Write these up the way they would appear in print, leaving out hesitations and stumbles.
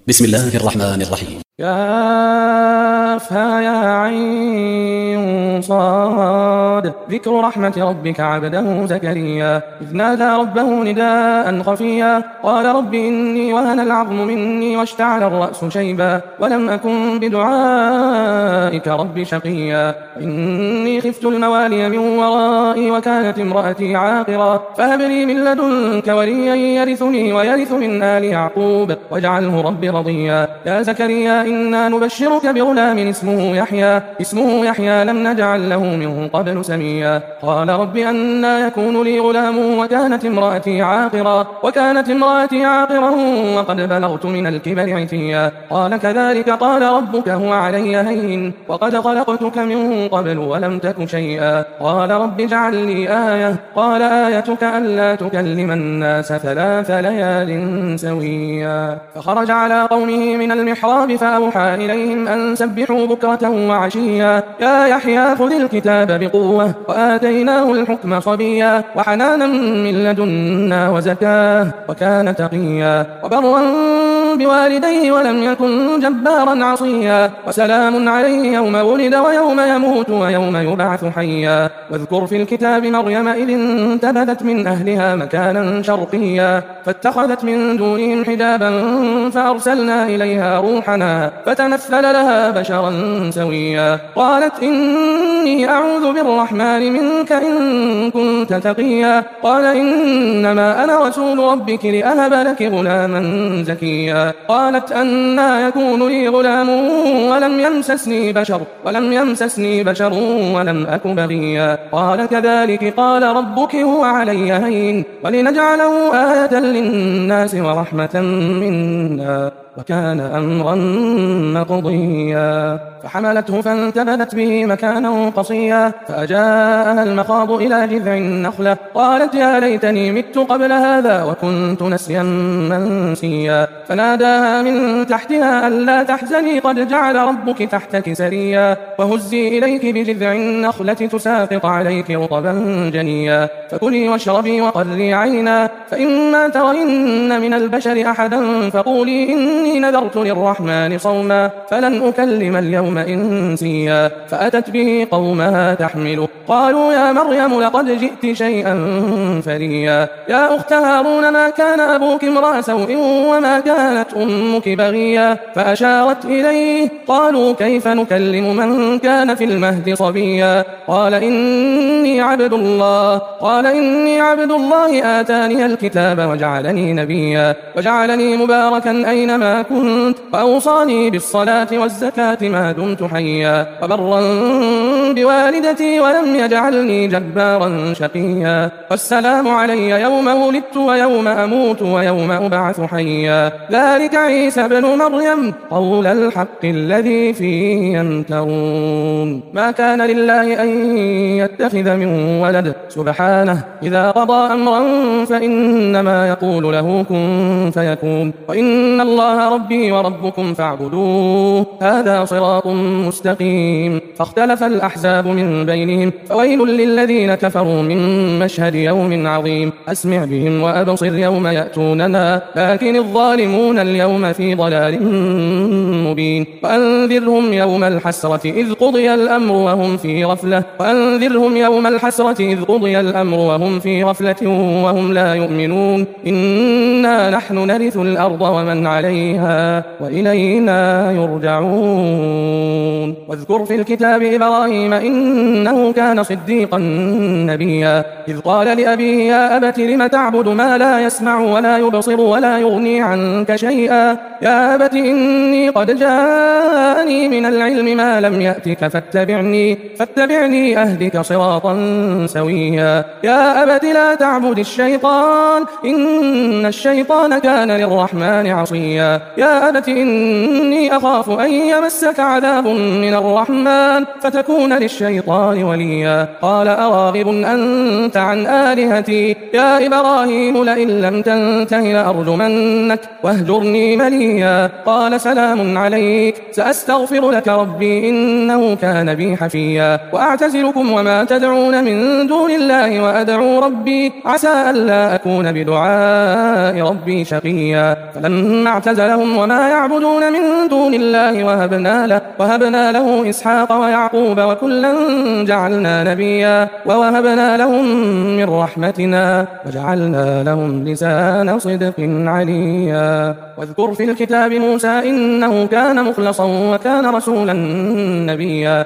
بسم الله الرحمن الرحيم. كافها يا عين صاد. ذكر رحمة ربك عبده زكريا إذ نادى ربه نداء خفيا قال رب إني وهن العظم مني واشتعل الرأس شيبا ولم أكن بدعائك رب شقيا إني خفت الموالي من ورائي وكانت امرأتي عاقرا فهب لي من لدنك وليا يرثني ويرث من آل يعقوب واجعله رب رضيا. يا زكريا إنا نبشرك بغلام اسمه يحيى لم نجعل له من قبل سميا. قال رب أنى يكون لي غلام وكانت امرأتي عاقرا وقد بلغت من الكبر عتيا. قال كذلك قال ربك هو علي هين وقد خلقتك من قبل ولم تك شيئا. قال رب اجعل لي آية. قال آيتك ألا تكلم الناس 3 ليال سويا. فخرج على قومه من المحراب فأوحى إليهم أن سبحوا بكرة وعشيا. يا يحيى خذ الكتاب بقوة وآتيناه الحكم صبيا وحنانا من لدنا وزكاة وكان تقيا وبرا بوالديه ولم يكن جبارا عصيا. وسلام عليه يوم ولد ويوم يموت ويوم يبعث حيا. واذكر في الكتاب مريم إذ انتبذت من أهلها مكانا شرقيا فاتخذت من دونهم حجابا فأرسلنا إليها روحنا فتمثل لها بشرا سويا. قالت إني أعوذ بالرحمن منك إن كنت تقيا. قال إنما أنا رسول ربك لأهب لك غلاما زكيا. قالت أنى يكون لي غلام ولم يمسسني بشر ولم أك بغيا. قال كذلك قال ربك هو علي هين ولنجعله آية للناس ورحمة منا وكان أمرا مقضيا. فحملته فانتبذت به مكانا قصيا فأجاءها المخاض إلى جذع النخلة قالت يا ليتني مت قبل هذا وكنت نسيا منسيا. فناداها من تحتها ألا تحزني قد جعل ربك تحتك سريا وهزي إليك بجذع النخلة تساقط عليك رطبا جنيا. فكلي واشربي وقري عينا فإما ترين من البشر أحدا فقولي إني نذرت للرحمن صوما فلن أكلم اليوم إنسيا. فأتت به قومها تحمله قالوا يا مريم لقد جئت شيئا فريا. يا أخت هارون ما كان أبوك امرأ سوء وما كانت أمك بغيا. فأشارت إليه قالوا كيف نكلم من كان في المهد صبيا. قال إني عبد الله آتاني الكتاب وجعلني نبيا وجعلني مباركا أينما كنت وأوصاني بالصلاة والزكاة ما دمت حيا وبرا بوالدتي ولم يجعلني جبارا شقيا. والسلام علي يوم ولدت ويوم أموت ويوم أبعث حيا. ذلك عيسى بن مريم قول الحق الذي فيه يمترون. ما كان لله أن يتخذ من ولد سبحانه إذا قضى أمرا فإنما يقول له كن فيكون. وإن الله ربي وربكم فاعبدوه هذا صراط مستقيم. فاختلف الأحزاب من بينهم فويل للذين كفروا من مشهد يوم عظيم. أسمع بهم وأبصر يوم يأتوننا لكن الظالمون اليوم في ضلال مبين. وأنذرهم يوم الحسرة إذ قضي الأمر وهم في غفلة وهم لا يؤمنون. إنا نحن نرث الأرض ومن عليها وإلينا يرجعون. واذكر في الكتاب إبراهيم إنه كان صديقا نبيا إذ قال لأبيه يا أبت لم تعبد ما لا يسمع ولا يبصر ولا يغني عنك شيئا. يا أبت إني قد جاءني من العلم ما لم يأتك فاتبعني أهدك صراطا سويا. يا أبت لا تعبد الشيطان إن الشيطان كان للرحمن عصيا. يا أبت إني أخاف أن يمسك عذاب من الرحمن فتكون يتخذون للشيطان وليا قال أراغب أنت عن آلهتي يا إبراهيم لئن لم تنته لأرجمنك واهجرني مليا قال سلام عليك سأستغفر لك ربي إنه كان بي حفيا وأعتزلكم وما تدعون من دون الله وأدعو ربي عسى ألا أكون بدعاء ربي شقيا فلما اعتزلهم وما يعبدون من دون الله وهبنا له إسحاق ويعقوب وكلا جعلنا نبيا ووهبنا لهم من رحمتنا وجعلنا لهم لسان صدق عليا واذكر في الكتاب موسى إنه كان مخلصا وكان رسولا نبيا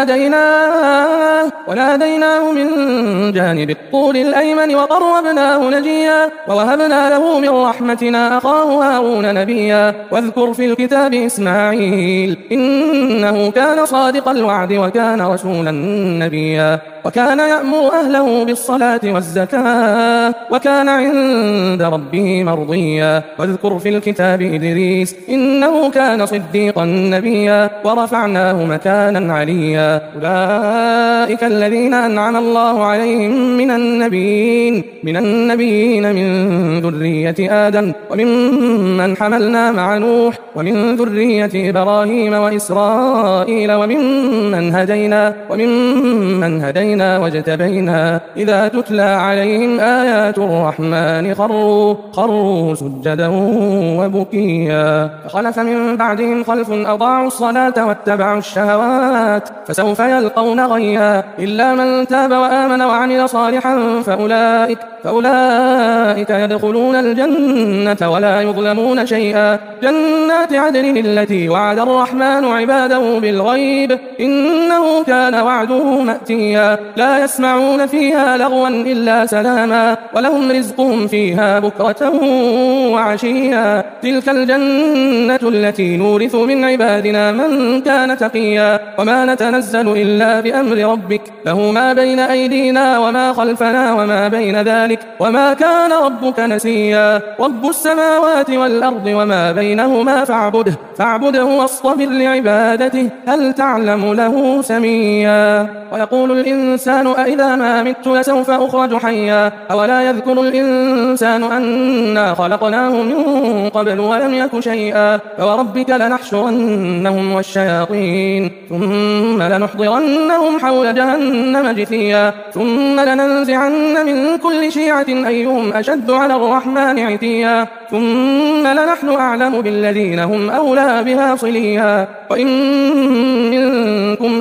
وناديناه من جانب الطور الأيمن وقربناه نجيا ووهبنا له من رحمتنا أخاه هارون نبيا واذكر في الكتاب إسماعيل إنه كان صادق الوعد وكان رسولا نبيا وكان يأمر أهله بالصلاة والزكاة وكان عند ربه مرضيا واذكر في الكتاب إدريس إنه كان صديقا نبيا ورفعناه مكانا عليا أولئك الذين أنعم الله عليهم من النبيين من ذرية آدم وممن حملنا مع نوح ومن ذرية إبراهيم وإسرائيل وممن هدينا واجتبينا إذا تتلى عليهم آيات الرحمن خروا سجدا وبكيا فخلف من بعدهم خلف أضاعوا الصلاة واتبعوا الشهوات فسوف يلقون غيا إلا من تاب وآمن وعمل صالحا فأولئك يدخلون الجنة ولا يظلمون شيئا جنات عدن التي وعد الرحمن عباده بالغيب إنه كان وعده مأتيا لا يسمعون فيها لغوا إلا سلاما ولهم رزقهم فيها بكرة وعشيا تلك الجنة التي نورث من عبادنا من كان تقيا وما نتنزل إلا بأمر ربك له ما بين أيدينا وما خلفنا وما بين ذلك وما كان ربك نسيا رب السماوات والأرض وما بينهما فاعبده واصطبر لعبادته هل تعلم له سميا ويقول الإنسان أإذا ما مت لسوف أخرج حيا أولا يذكر الإنسان أنا خلقناه من قبل ولم يك شيئا فوربك لنحشرنهم والشياطين ثم لنحضرنهم حول جهنم جثيا ثم لننزعن من كل شيعة أيهم أشد على الرحمن عتيا ثم لنحن أعلم بالذين هم أولى بها صليا وإن منكم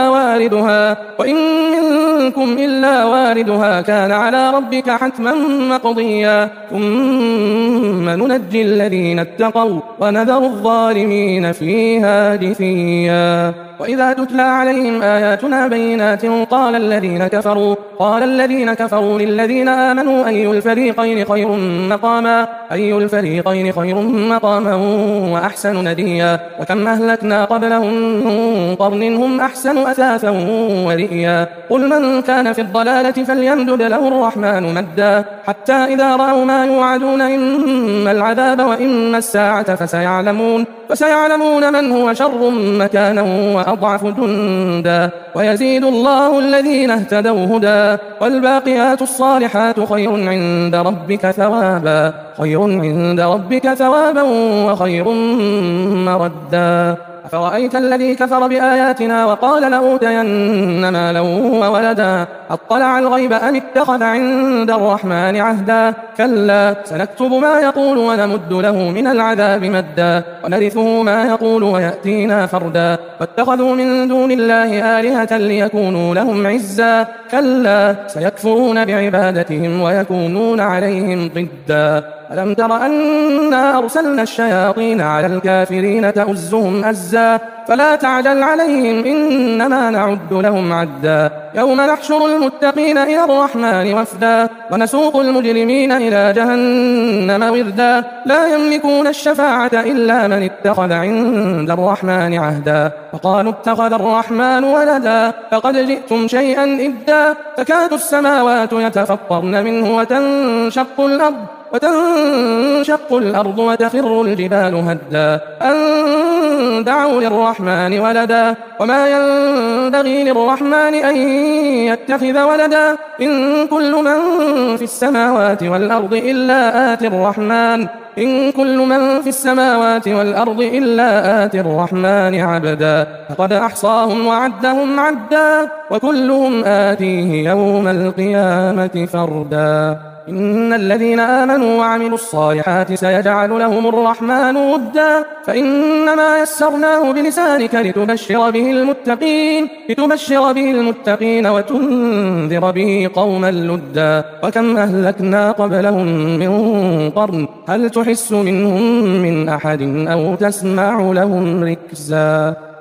إلا واردها كان على ربك حتما مقضيا ثم ننجي الذين اتقوا ونذر الظالمين فيها جثيا وإذا تتلى عليهم آياتنا بينات قال الذين كفروا للذين آمنوا أي الفريقين خير مقاما وأحسن نديا وكم أهلكنا قبلهم من قرن هم أحسن أثاثا ورئيا قل من كان في الضلالة فليمدد له الرحمن مدا حتى إذا رأوا ما يوعدون إما العذاب وإما الساعة فسيعلمون من هو شر مكانا وأضعف جندا ويزيد الله الذين اهتدوا هدى والباقيات الصالحات خير عند ربك ثوابا وخير مردا أفرأيت الذي كفر بآياتنا وقال لأوتين مالا وولدا أطلع الغيب أم اتخذ عند الرحمن عهدا كلا سنكتب ما يقول ونمد له من العذاب مدا ونرثه ما يقول ويأتينا فردا واتخذوا من دون الله آلهة ليكونوا لهم عزا كلا سيكفرون بعبادتهم ويكونون عليهم ضدا ألم تر أنا أرسلنا الشياطين على الكافرين تؤزهم أزا فلا تعجل عليهم إنما نعد لهم عدا يوم نحشر المتقين إلى الرحمن وفدا ونسوق المجرمين إلى جهنم وردا لا يملكون الشفاعة إلا من اتخذ عند الرحمن عهدا وقالوا اتخذ الرحمن ولدا فقد جئتم شيئا إدا تكاد السماوات يتفطرن منه وتنشق الأرض وتخر الجبال هدا أن دعوا للرحمن ولدا وما ينبغي للرحمن أن يتخذ ولدا إن كل من في السماوات والأرض إلا آتي الرحمن عبدا فقد أحصاهم وعدهم عدا وكلهم آتيه يوم القيامة فردا إن الذين آمنوا وعملوا الصالحات سيجعل لهم الرحمن ودا فإنما يسرناه بلسانك لتبشر به المتقين وتنذر به قوما لدا وكم أهلكنا قبلهم من قرن هل تحس منهم من أحد أو تسمع لهم ركزا